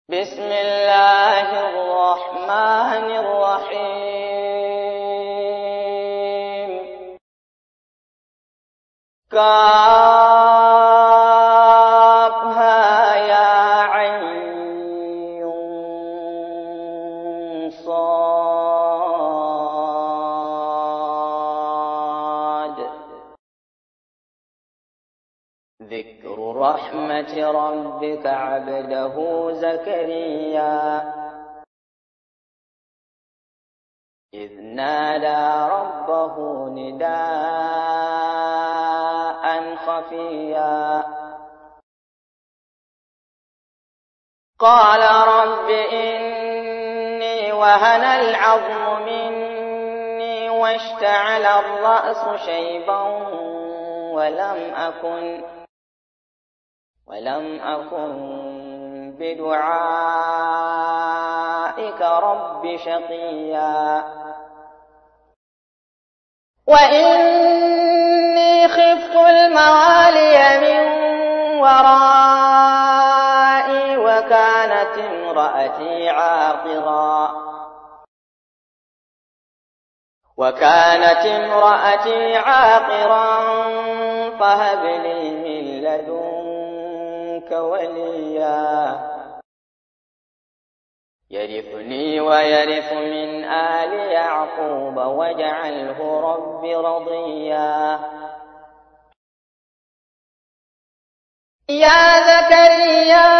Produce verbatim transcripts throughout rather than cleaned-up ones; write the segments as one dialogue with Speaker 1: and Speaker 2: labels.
Speaker 1: بسم الله الرحمن الرحيم كافها يا عين صاد ذكر رحمة ربك عبده زكريا إذ نادى ربه نداء خفيا قال رب إني وهن العظم مني واشتعل الرأس شيبا ولم أكن ولم أكن بدعائك رب شقيا وإني خفت الموالي من ورائي وكانت امرأتي عاقرا وكانت امرأتي عاقرا فهب لي من لدنك وليا يرثني ويرث من آل يعقوب واجعله رب رضيا يا زكريا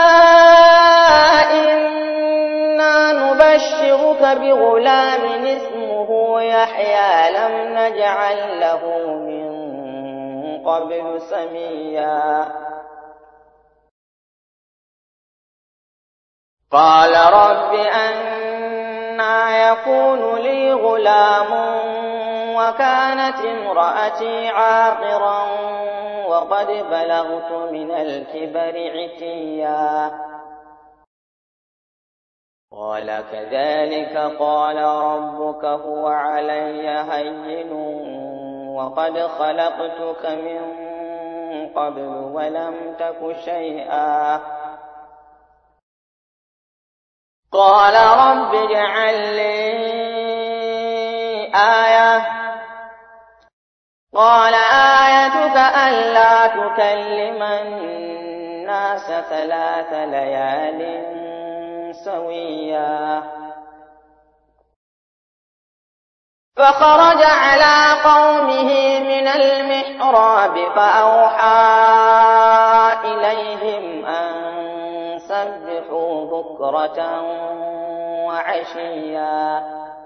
Speaker 1: إنا نبشرك بغلام اسمه يحيى لم نجعل له من قبل سميا قال رب أنى يكون لي غلام وكانت امرأتي عاقرا وقد بلغت من الكبر عتيا قال كذلك قال ربك هو علي هين وقد خلقتك من قبل ولم تك شيئا قال رب اجعل لي آية قال آيتك ألا تكلم الناس ثلاث ليال سويا فخرج على قومه من المحراب فأوحى إليهم أن سبحوا بكرة وعشيا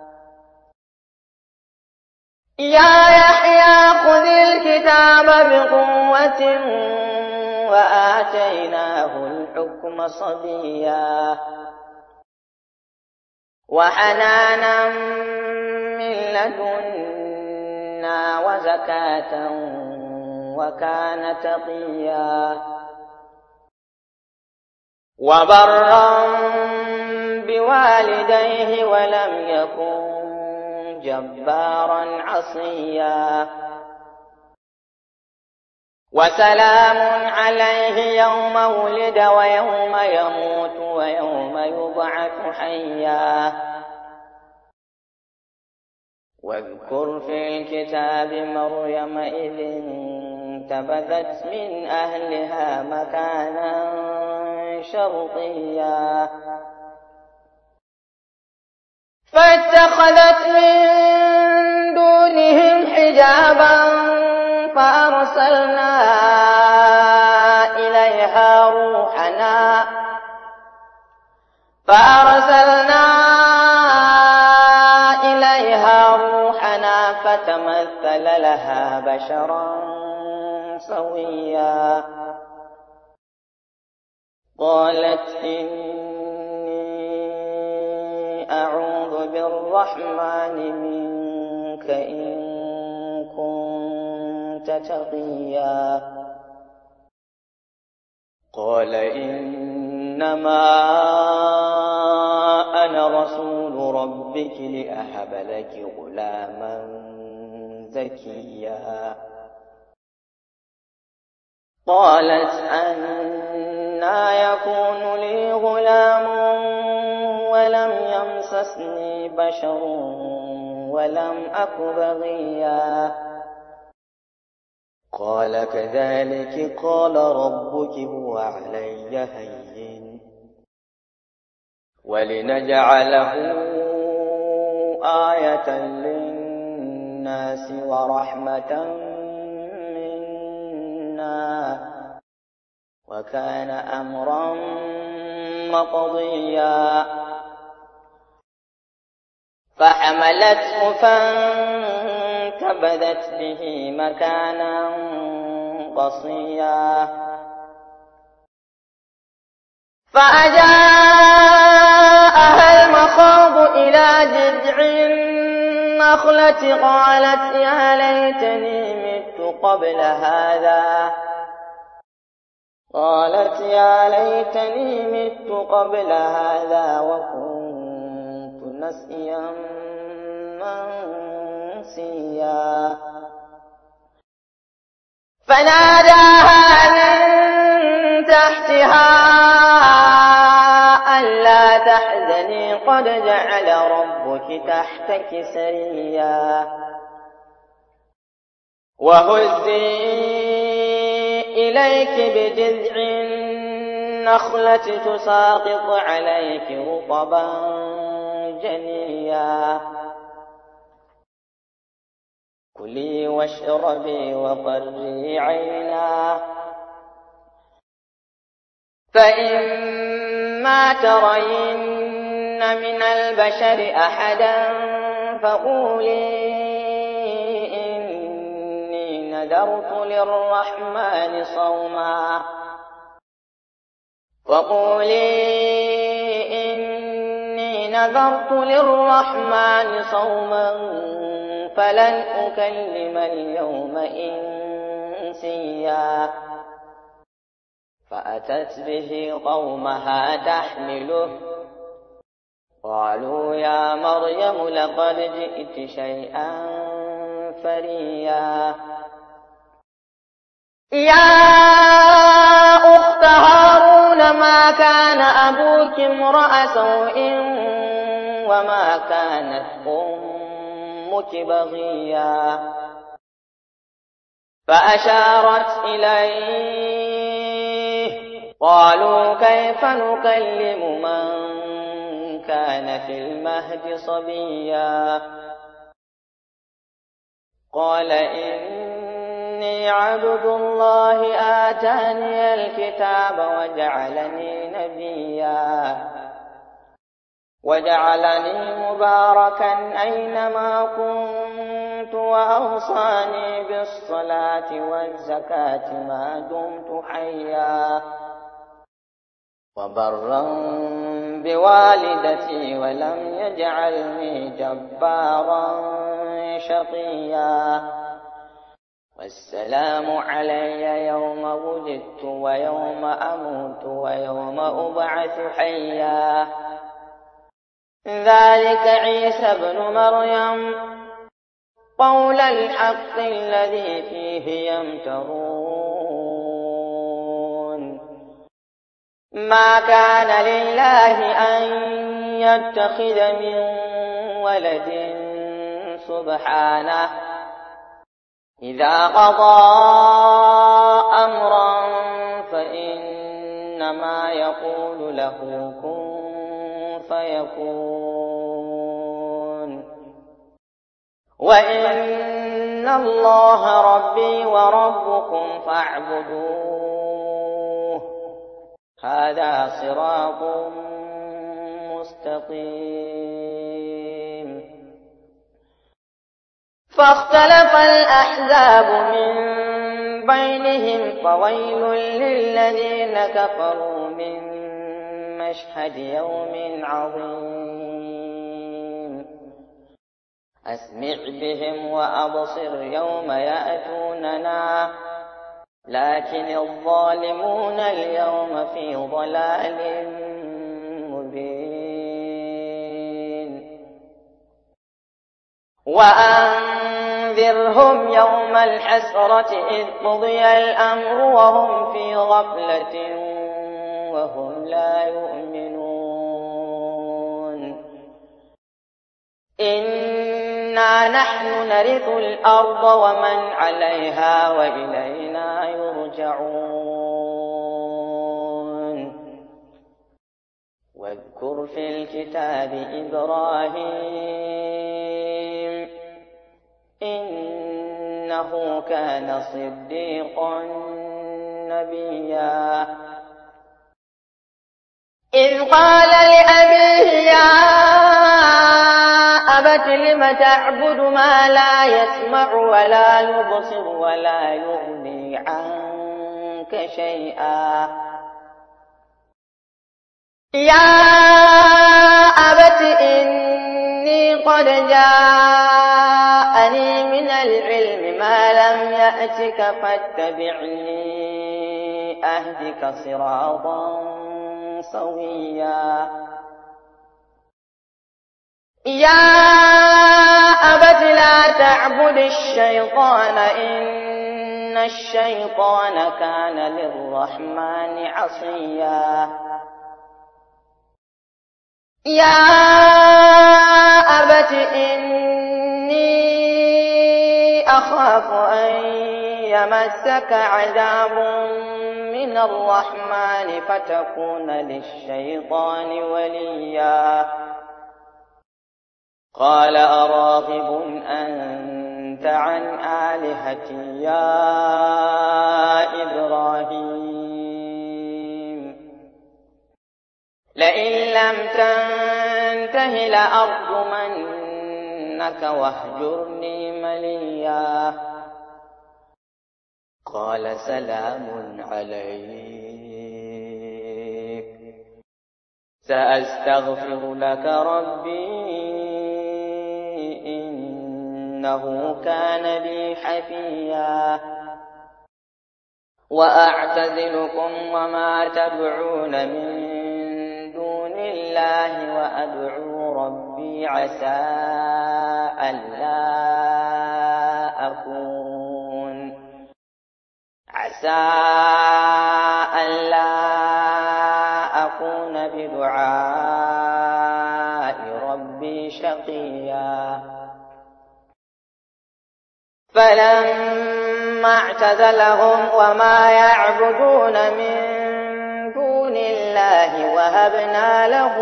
Speaker 1: يا يحيى خذ الكتاب بقوة وآتيناه الحكم صبيا وحنانا من لدنا وزكاة وكان تقيا وبرا بوالديه ولم يكن جبارا عصيا وسلام عليه يوم ولد ويوم يموت ويوم يبعث حيا واذكر في الكتاب مريم إذ انتبذت من أهلها مكانا شرقيا فاتخذت من دونهم حجابا فأرسلنا إليها روحنا فأرسلنا إليها روحنا فتمثل لها بشرا سويا قالت إني أعوذ بالرحمن منك إن كنت تقيا قال إنما أنا رسول ربك لأهب لك غلاما زكيا قالت أنى يكون لي غلام يمسسني بشر ولم أك بغيا قال كذلك قال ربك هو علي هين ولنجعله آية للناس ورحمة منا وكان أمرا مقضيا فحملته فانتبذت به مكانا قصيا فأجاءها المخاض إلى جذع النخلة قالت يا ليتني مت قبل هذا قالت يا ليتني مت قبل هذا وكنت نسيا منسيا فناداها من تحتها ألا تحزني قد جعل ربك تحتك سريا وهزي إليك بجذع النخلة تساقط عليك رطبا جنيا كلي واشربي وقري عينا فإما ترين من البشر أحدا فقولي إني نذرت للرحمن صوما فقولي إني نذرت للرحمن صوما فلن أكلم اليوم إنسيا فأتت به قومها تحمله قالوا يا مريم لقد جئت شيئا فريا يا أخت هارون ما كان أبوك امرأ سوء وما كانت أمك بغيا فأشارت إليه قالوا كيف نكلم من كان في المهد صبيا قال إني عبد الله آتاني الكتاب وجعلني نبيا وجعلني مباركا أينما كنت وأوصاني بالصلاة والزكاة ما دمت حيا وبرا بوالدتي ولم يجعلني جبارا شقيا والسلام علي يوم ولدت ويوم أموت ويوم أبعث حيا ذلك عيسى ابن مريم قول الحق الذي فيه يمترون ما كان لله أن يتخذ من ولد سبحانه إذا قضى أمرا فإنما يقول له كن فيكون وإن الله ربي وربكم فاعبدوه هذا صراط مستقيم فاختلف الأحزاب من بينهم فويل للذين كفروا من مشهد يوم عظيم أسمع بهم وأبصر يوم يأتوننا لكن الظالمون اليوم في ضلال مبين وأنذرهم يوم الحسرة إذ قضي الأمر وهم في غفلة وهم لا يؤمنون إنا نحن نرث الأرض ومن عليها وإلينا يرجعون واذكر في الكتاب إبراهيم إنه كان صديقا نبيا إذ قال لأبيه يا أبت لم تعبد ما لا يسمع ولا يبصر ولا يغني عنك شيئا يا أبت إني قد جاءني من العلم ما لم يأتك فاتبعني أهدك صراطا سويا يا أبت لا تعبد الشيطان إن الشيطان كان للرحمن عصيا يا أبت إني أخاف أن يمسك عذاب من الرحمن فتكون للشيطان وليا قال أراغب أنت عن آلهتي يا إبراهيم لئن لم تنته لأرجمنك واهجرني مليا قال سلام عليك سأستغفر لك ربي إنه كان بي حفيا وأعتزلكم وما تدعون من دون الله وأدعو ربي عسى ألا أكون عسى ألا أكون بدعاء ربي شقيا فلما اعتزلهم وما يعبدون من دون الله وهبنا له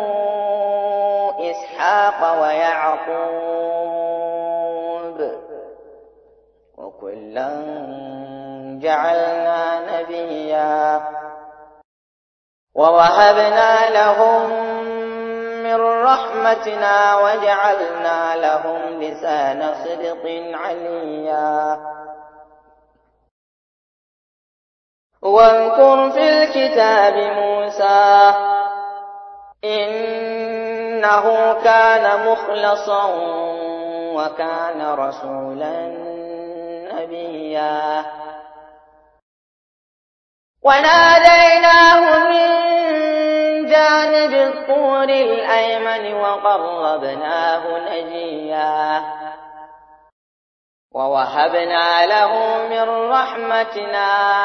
Speaker 1: إسحاق ويعقوب وكلا جعلنا نبيا ووهبنا لهم من رحمتنا وجعلنا لهم لسان صدق عليا واذكر في الكتاب موسى إنه كان مخلصا وكان رسولا نبيا وناديناه من جانب الطور الأيمن وقربناه نجيا ووهبنا له من رحمتنا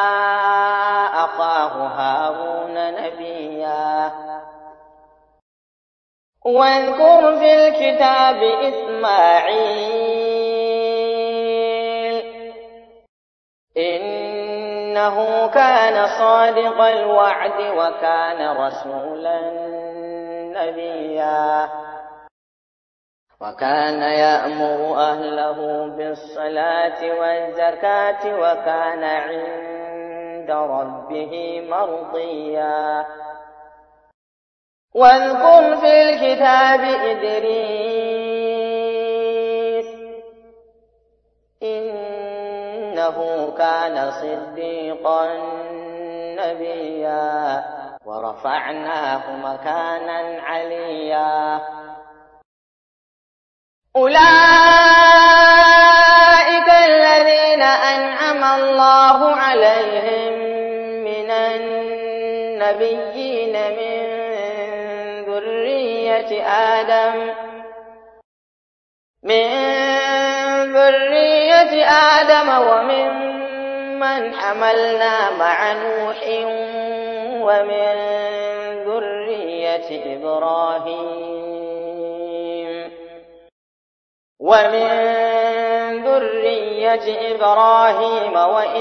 Speaker 1: أخاه هارون نبيا واذكر في الكتاب إسماعيل إنه كان صادق الوعد وكان رسولا نبيا وكان يأمر أهله بالصلاة والزكاة وكان عند ربه مرضيا واذكر في الكتاب إدريس إنه كان صديقا نبيا ورفعناه مكانا عليا أولئك الذين أنعم الله عليهم من النبيين من ذرية آدم من ذرية آدم وممن حملنا مع نوح ومن ذرية إبراهيم ومن ذرية إبراهيم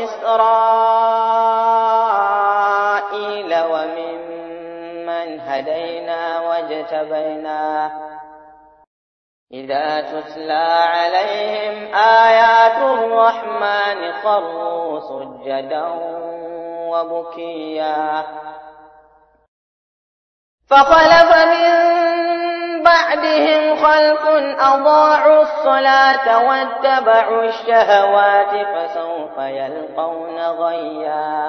Speaker 1: وإسرائيل وممن هدينا واجتبينا إذا تتلى عليهم آيات الرحمن خروا سجدا وبكيا فخلف من بعدهم خلف أضاعوا الصلاة واتبعوا الشهوات فسوف يلقون غيا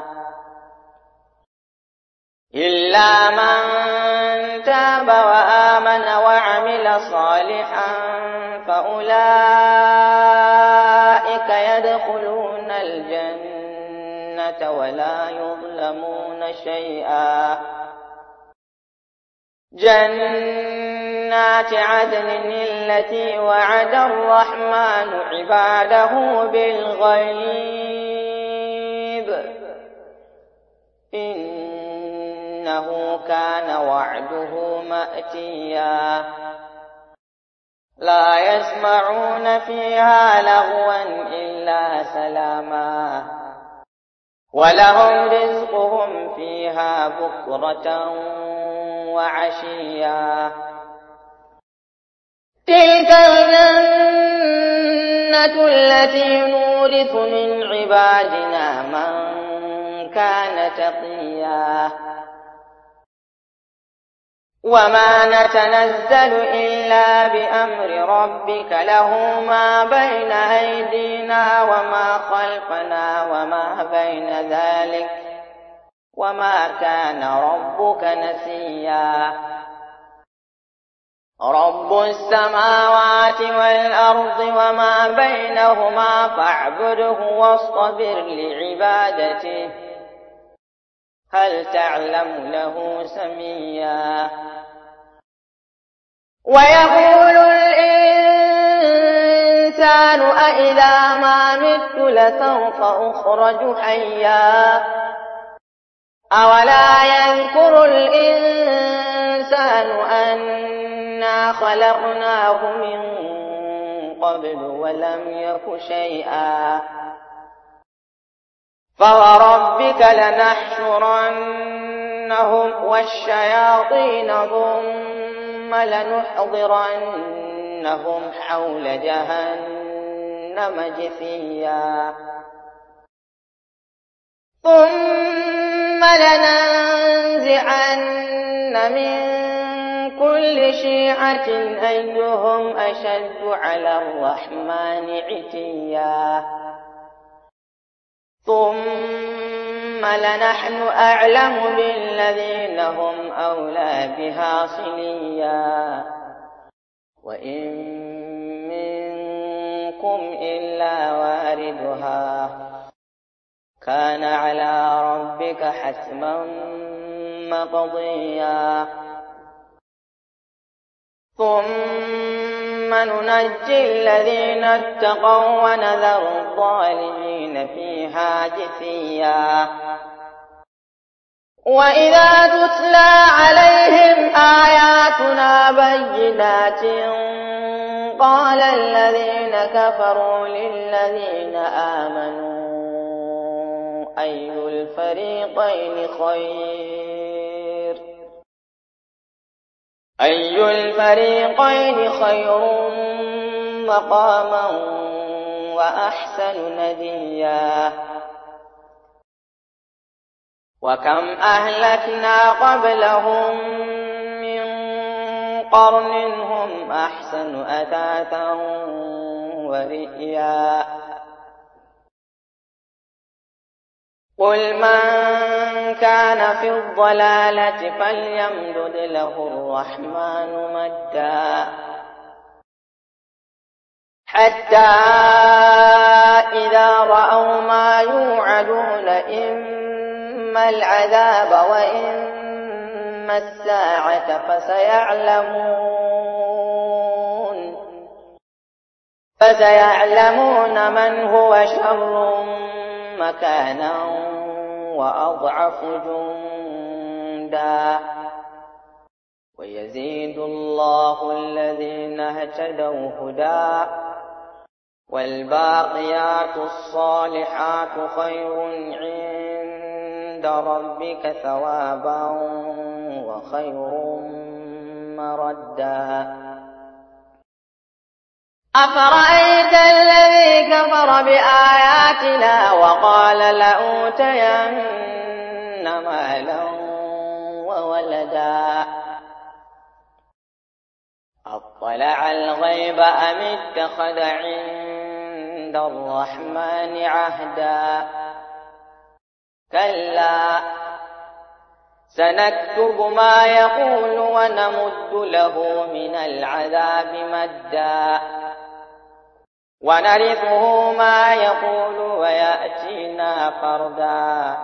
Speaker 1: إلا من تاب وآمن وعمل صالحا فأولئك يدخلون الجنة ولا يظلمون شيئا جنات عدن التي وعد الرحمن عباده بالغيب إنه كان وعده مأتيا لا يسمعون فيها لغوا إلا سلاما ولهم رزقهم فيها بكرة وعشيا تلك الجنة التي نورث من عبادنا من كان تقيا وما نتنزل إلا بأمر ربك له ما بين أيدينا وما خلفنا وما بين ذلك وما كان ربك نسيا رب السماوات والأرض وما بينهما فاعبده واصطبر لعبادته هل تعلم له سميا ويقول الإنسان أإذا ما مت لسوف أخرج حيا أولا يذكر الإنسان أنا خلقناه من قبل ولم يك شيئا فوربك لنحشرنهم والشياطين ثم لنحضرنهم حول جهنم جثيا ثم لننزعن من كل شيعة أيهم أشد على الرحمن عتيا ثم لنحن أعلم بالذين هم أولى بها صليا وإن منكم إلا واردها كان على ربك حتما مقضيا ثم ننجي الذين اتقوا ونذر الظالمين فيها جثيا وإذا تتلى عليهم آياتنا بينات قال الذين كفروا للذين آمنوا أي الفريقين خير أي الفريقين خير مقاما وأحسن نديا وكم أهلكنا قبلهم من قرن هم أحسن أثاثا ورئيا قل من كان في الضلالة فليمدد له الرحمن مدا حتى إذا رأوا ما يوعدون إما العذاب وإما الساعة فسيعلمون فسيعلمون من هو شر مكانا وأضعف جندا ويزيد الله الذين اهتدوا هدى والباقيات الصالحات خير عند ربك ثوابا وخير مردا. أفرأيت الذي كفر بآياتنا وقال لأوتين مالا وولدا أطلع الغيب أم اتخذ عند الرحمن عهدا كلا سنكتب ما يقول ونمد له من العذاب مدا ونرثه ما يقول ويأتينا فردا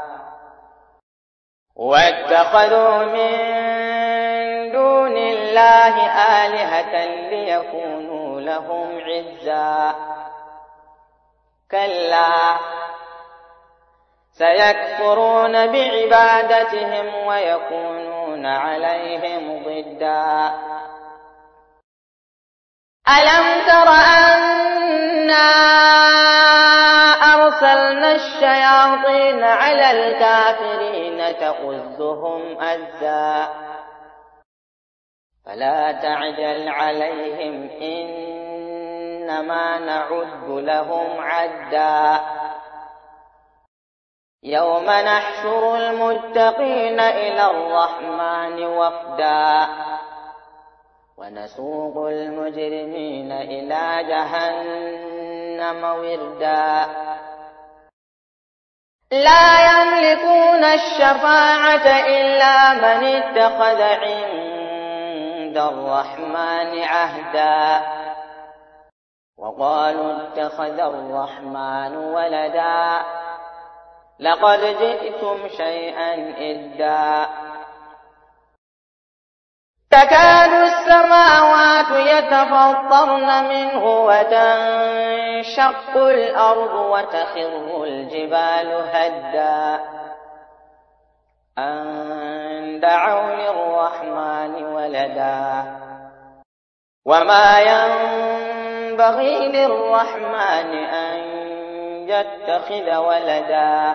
Speaker 1: واتخذوا من دون الله آلهة ليكونوا لهم عزا كلا سيكفرون بعبادتهم ويكونون عليهم ضدا. ألم تر أنا أرسلنا الشياطين على الكافرين تؤزهم أزا فلا تعجل عليهم إنما نعد لهم عدا يوم نحشر المتقين إلى الرحمن وفدا ونسوق المجرمين إلى جهنم وردا لا يملكون الشفاعة إلا من اتخذ عند الرحمن عهدا وقالوا اتخذ الرحمن ولدا لقد جئتم شيئا إدا تكاد السماوات يتفطرن منه وتنشق الأرض وتخر الجبال هدا أن دعوا للرحمن ولدا وما ينبغي للرحمن أن يتخذ ولدا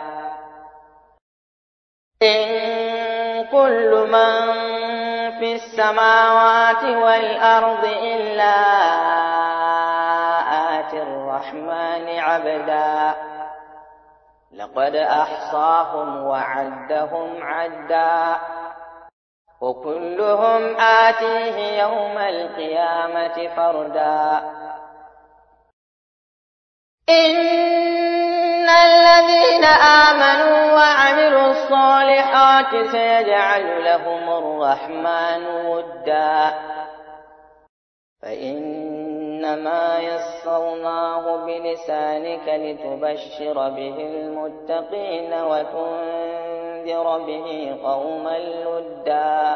Speaker 1: إن كل من في السماوات والأرض إلا آتي الرحمن عبدا لقد أحصاهم وعدهم عدا وكلهم آتيه يوم القيامة فردا إن الذين آمنوا وعملوا الصالحات سيجعل لهم الرحمن ودا فإنما يسرناه بلسانك لتبشر به المتقين وتنذر به قوما لدا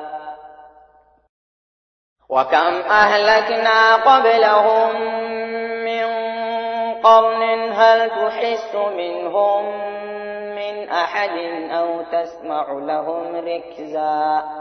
Speaker 1: وكم أهلكنا قبلهم من قرن هل تحس منهم من أحد أو تسمع لهم ركزا